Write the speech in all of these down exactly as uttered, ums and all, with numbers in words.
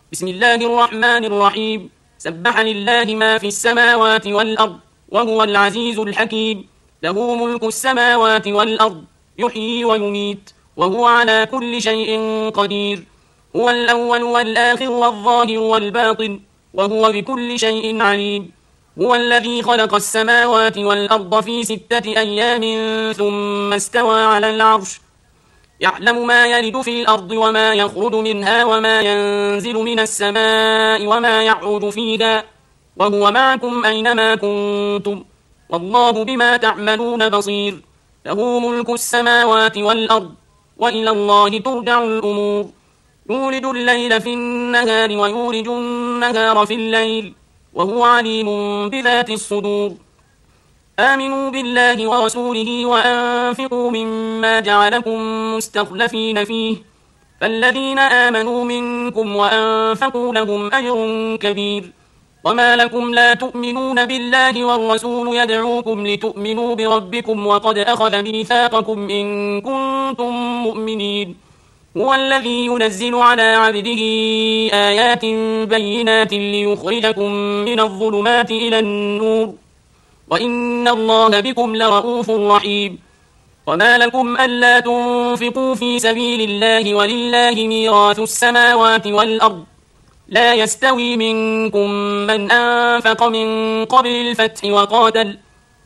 بسم الله الرحمن الرحيم. سبح لله ما في السماوات والأرض وهو العزيز الحكيم. له ملك السماوات والأرض يحيي ويميت وهو على كل شيء قدير. هو الأول والآخر والظاهر والباطن وهو بكل شيء عليم. هو الذي خلق السماوات والأرض في ستة أيام ثم استوى على العرش. يعلم ما يلد في الأرض وما يخرج منها وما ينزل من السماء وما يعرج فيها وهو معكم أينما كنتم والله بما تعملون بصير. له ملك السماوات والأرض وإلى الله ترجع الأمور. يولد الليل في النهار ويولد النهار في الليل وهو عليم بذات الصدور. آمنوا بالله ورسوله وأنفقوا مما جعلكم مستخلفين فيه فالذين آمنوا منكم وأنفقوا لهم أجر كبير. وما لكم لا تؤمنون بالله والرسول يدعوكم لتؤمنوا بربكم وقد أخذ ميثاقكم إن كنتم مؤمنين. هو الذي ينزل على عبده آيات بينات ليخرجكم من الظلمات إلى النور وإن الله بكم لرؤوف رحيم. وما لكم ألا تنفقوا في سبيل الله ولله ميراث السماوات والأرض لا يستوي منكم من أنفق من قبل الفتح وقاتل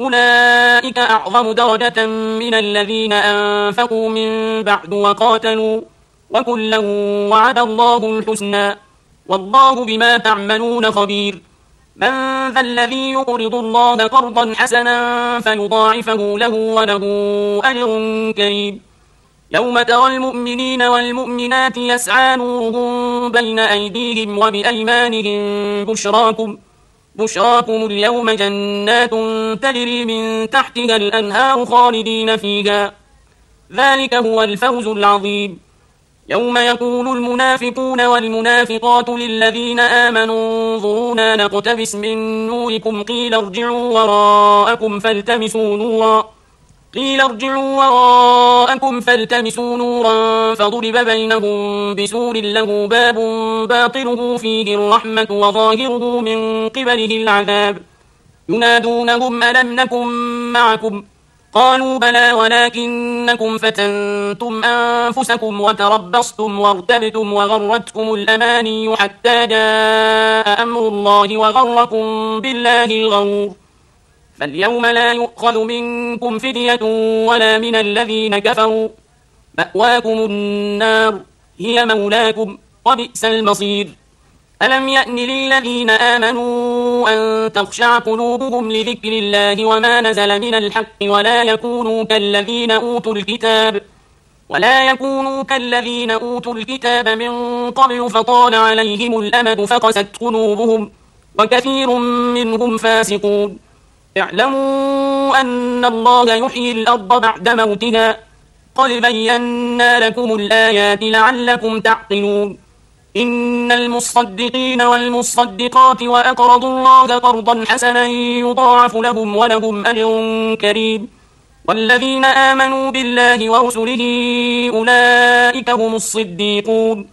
أولئك أعظم درجة من الذين أنفقوا من بعد وقاتلوا وكلا وعد الله الحسنى والله بما تعملون خبير. من ذا الذي يقرض الله قرضا حسنا فيضاعفه له وله أجر كريم. يوم ترى المؤمنين والمؤمنات يسعى نورهم بين أيديهم وبأيمانهم بشراكم بشراكم اليوم جنات تجري من تحتها الأنهار خالدين فيها ذلك هو الفوز العظيم. يوم يقول المنافقون والمنافقات للذين آمنوا انظرونا نقتبس من نوركم قيل ارجعوا وراءكم فالتمسوا نورا قيل ارجعوا وراءكم فالتمسوا نورا فضرب بينهم بسور له باب باطنه فيه الرحمة وظاهره من قبله العذاب. ينادونهم ألم نكن معكم قالوا بلى ولكنكم فتنتم أنفسكم وتربصتم وارتبتم وغرتكم الأماني حتى جاء أمر الله وغركم بالله الغرور. فاليوم لا يؤخذ منكم فدية ولا من الذين كفروا مأواكم النار هي مولاكم وبئس المصير. ألم يأن للذين آمنوا أن تخشع قلوبهم لذكر الله وما نزل من الحق ولا يكونوا كالذين أوتوا الكتاب ولا يكونوا كالذين أوتوا الكتاب من قبل فطال عليهم الأمد فقست قلوبهم وكثير منهم فاسقون. اعلموا أن الله يحيي الأرض بعد موتها قد بينا لكم الآيات لعلكم تعقلون. إن المصدقين والمصدقات وأقرضوا الله قرضا حسنا يضاعف لهم ولهم أجر كريم. والذين آمنوا بالله ورسله أولئك هم الصديقون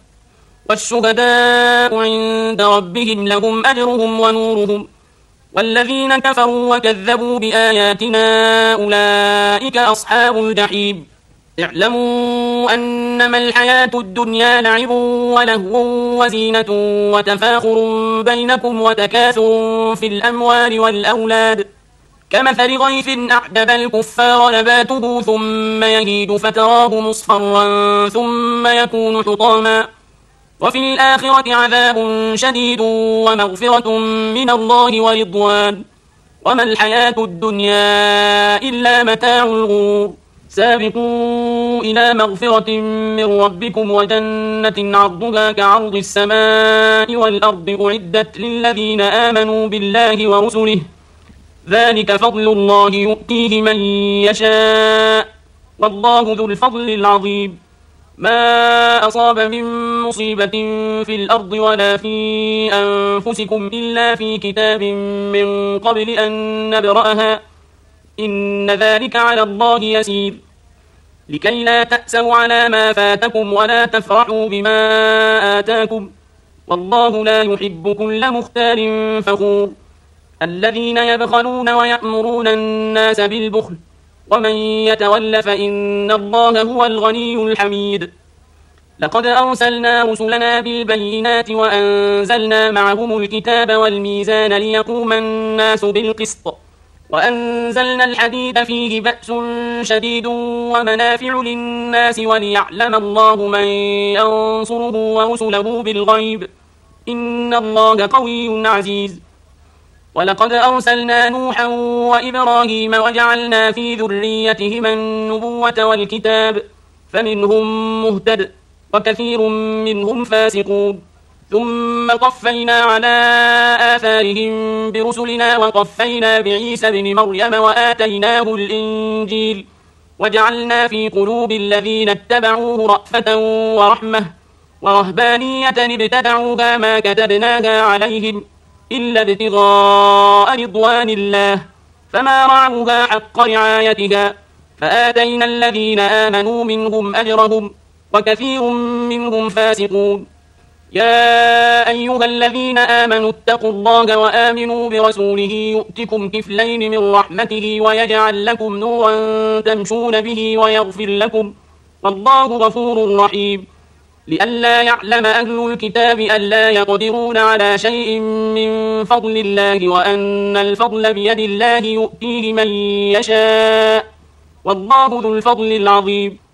والشهداء عند ربهم لهم أجرهم ونورهم. والذين كفروا وكذبوا بآياتنا أولئك أصحاب الجحيم. اعلموا أنما الحياة الدنيا لعب ولهو وزينة وتفاخر بينكم وتكاثر في الأموال والأولاد كمثل غيث أعجب الكفار نباته ثم يهيج فتراه مصفرا ثم يكون حطاما وفي الآخرة عذاب شديد ومغفرة من الله ورضوان وما الحياة الدنيا إلا متاع الغرور. سابقوا إلى مغفرة من ربكم وجنة عرضها كعرض السماء والأرض أعدت للذين آمنوا بالله ورسله ذلك فضل الله يؤتيه من يشاء والله ذو الفضل العظيم. ما أصاب من مصيبة في الأرض ولا في أنفسكم إلا في كتاب من قبل أن نبرأها إن ذلك على الله يسير. لكي لا تأسوا على ما فاتكم ولا تفرحوا بما آتاكم والله لا يحب كل مختال فخور الذين يبخلون ويأمرون الناس بالبخل ومن يتول فإن الله هو الغني الحميد لقد أرسلنا رسلنا بالبينات وأنزلنا معهم الكتاب والميزان ليقوم الناس بالقسط وأنزلنا الحديد فيه بأس شديد ومنافع للناس وليعلم الله من ينصره ورسله بالغيب إن الله قوي عزيز ولقد أرسلنا نوحا وإبراهيم وجعلنا في ذريتهما النبوة والكتاب فمنهم مهتد وكثير منهم فاسقون ثم قفينا على آثارهم برسلنا وقفينا بعيسى بن مريم وآتيناه الإنجيل وجعلنا في قلوب الذين اتبعوه رأفة ورحمة ورهبانية ابتدعوها ما كتبناها عليهم إلا ابتغاء رضوان الله فما رعوها حق رعايتها فآتينا الذين آمنوا منهم أجرهم وكثير منهم فاسقون يا أيها الذين آمنوا اتقوا الله وآمنوا برسوله يؤتكم كفلين من رحمته ويجعل لكم نورا تمشون به ويغفر لكم والله غفور رحيم لئلا يعلم أهل الكتاب ألا يقدرون على شيء من فضل الله وأن الفضل بيد الله يؤتيه من يشاء والله ذو الفضل العظيم